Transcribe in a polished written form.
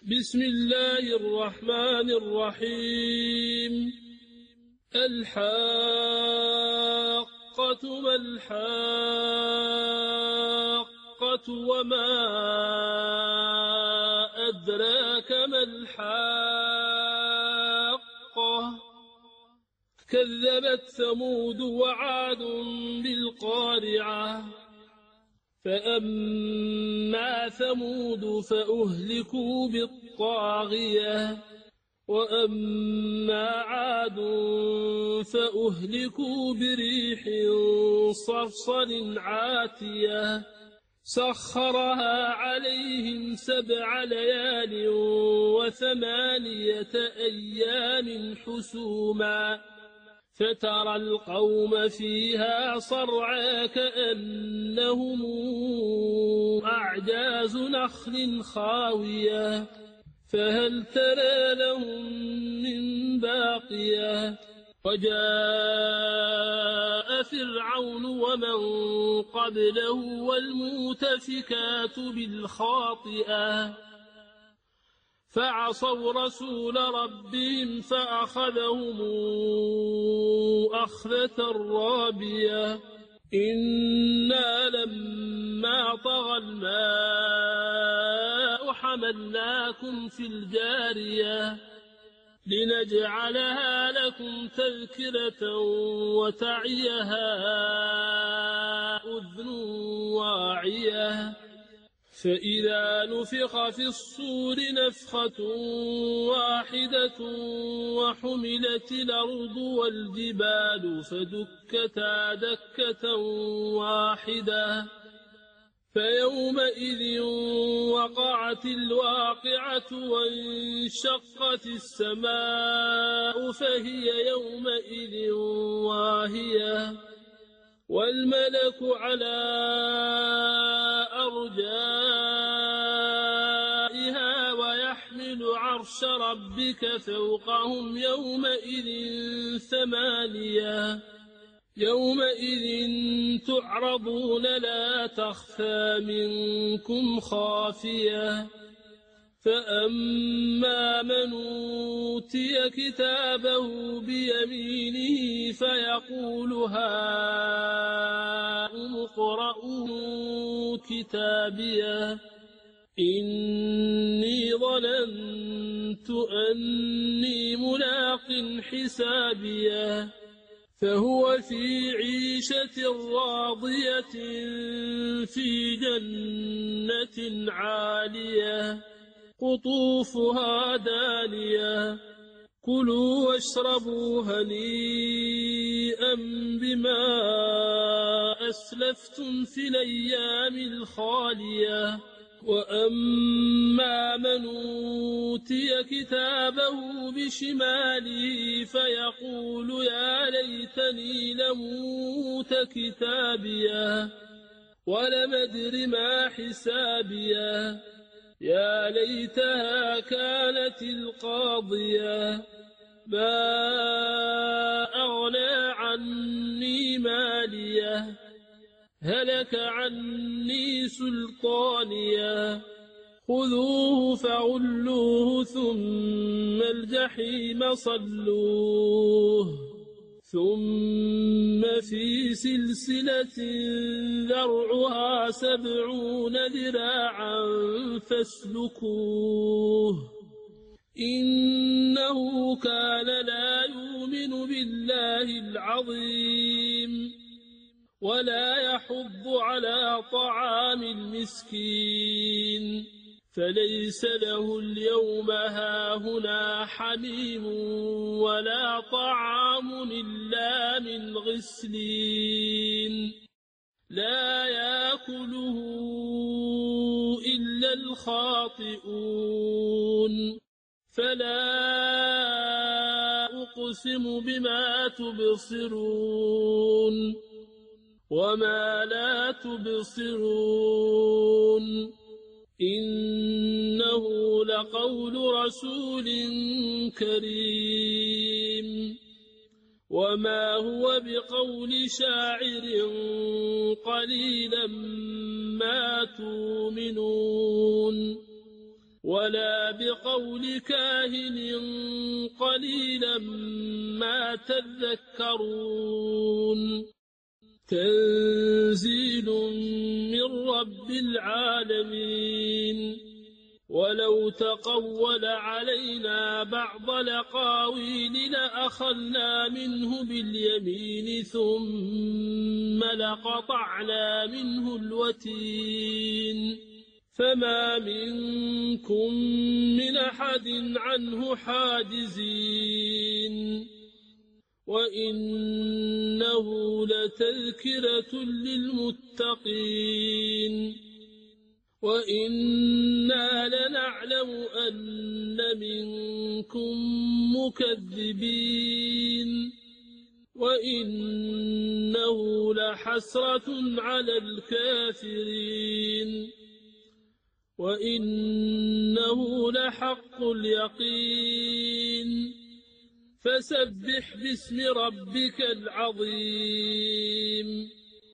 بسم الله الرحمن الرحيم. الحاقة ما الحاقة وما أدراك ما الحاقة كذبت ثمود وعاد بالقارعة فأما ثمود فأهلكوا بالطاغية وأما عاد فأهلكوا بريح صرصر عاتية سخرها عليهم 7 ليال و8 أيام حسوما فترى القوم فيها صرعى كأنهم أعجاز نخل خاوية فهل ترى لهم من باقية وجاء فرعون ومن قبله والمؤتفكات بالخاطئة فعصوا رسول ربهم فأخذهم أخذة رابية إنا لما طغى الماء حملناكم في الجارية لنجعلها لكم تذكرة وتعيها أذن واعية فإذا نفخ في الصور نفخة واحدة وحملت الأرض والجبال فدكتا دكة واحدة فيومئذ وقعت الواقعة وانشقت السماء فهي يومئذ واهية والملك على أرجائها ويحمل عرش ربك فوقهم يومئذ 8 يومئذ تعرضون لا تخفى منكم خافية فأما من أوتي كتابه بيمينه فيقول هاؤم اقرءوا كتابيه إني ظننت أني ملاق حسابيه فهو في عيشة راضية في جنة عالية قطوفها دانية كلوا واشربوا هنيئا بما أسلفتم في الأيام الخالية وأما من أوتي كتابه بشماله فيقول يا ليتني لم أوت كتابيه ولم أدر ما حسابيه يا ليتها كانت القاضية ما أغنى عني ماليه هلك عني سلطانيه خذوه فغلوه ثم الجحيم صلوه ثم في سلسلة ذرعها 70 ذراعا فاسلكوه إنه كان لا يؤمن بالله العظيم ولا يحض على طعام المسكين فليس له اليوم هاهنا حميم ولا طعام إلا من غسلين لا يأكله إلا الخاطئون فلا أقسم بما تبصرون وما لا تبصرون إنه لقول رسول كريم وما هو بقول شاعر قليلا ما تؤمنون ولا بقول كاهن قليلا ما تذكرون تنزيل من رب العالمين ولو تقول علينا بعض الأقاويل لأخذنا منه باليمين ثم لقطعنا منه الوتين فما منكم من أحد عنه حاجزين وإنه لتذكرة للمتقين وإنا لنعلم أن منكم مكذبين وإنه لحسرة على الكافرين وإنه لحق اليقين فسبح باسم ربك العظيم